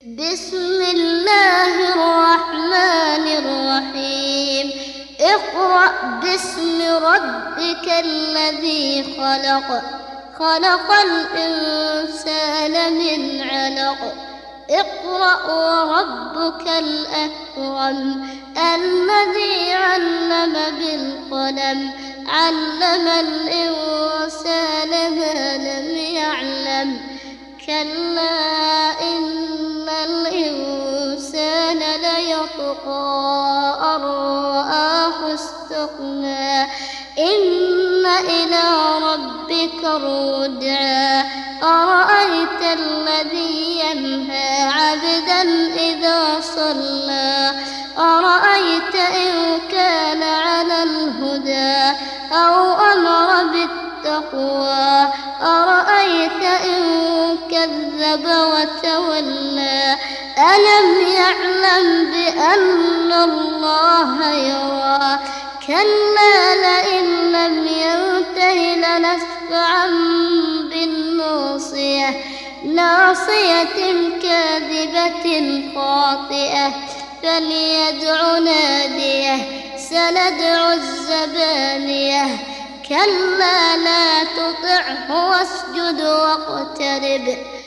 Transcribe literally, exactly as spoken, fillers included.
بسم الله الرحمن الرحيم اقرأ باسم ربك الذي خلق خلق الإنسان من علق اقرأ وربك الأكرم الذي علم بالقلم علم الإنسان ما لم يعلم كلا إن الإنسان ليطغى أن رآه استغنى إن إلى ربك الرجعى أرأيت الذي ينهى عبدا إذا صلى أرأيت إن كان على الهدى أو أمر بالتقوى أرأيت إن كذب وتولى ألم يعلم بأن الله يرى كلا لئن لم ينته لنسفعا بالناصية ناصية كاذبة خاطئة فليدع ناديه سندع الزبانية كلا لا تطعه واسجد واقترب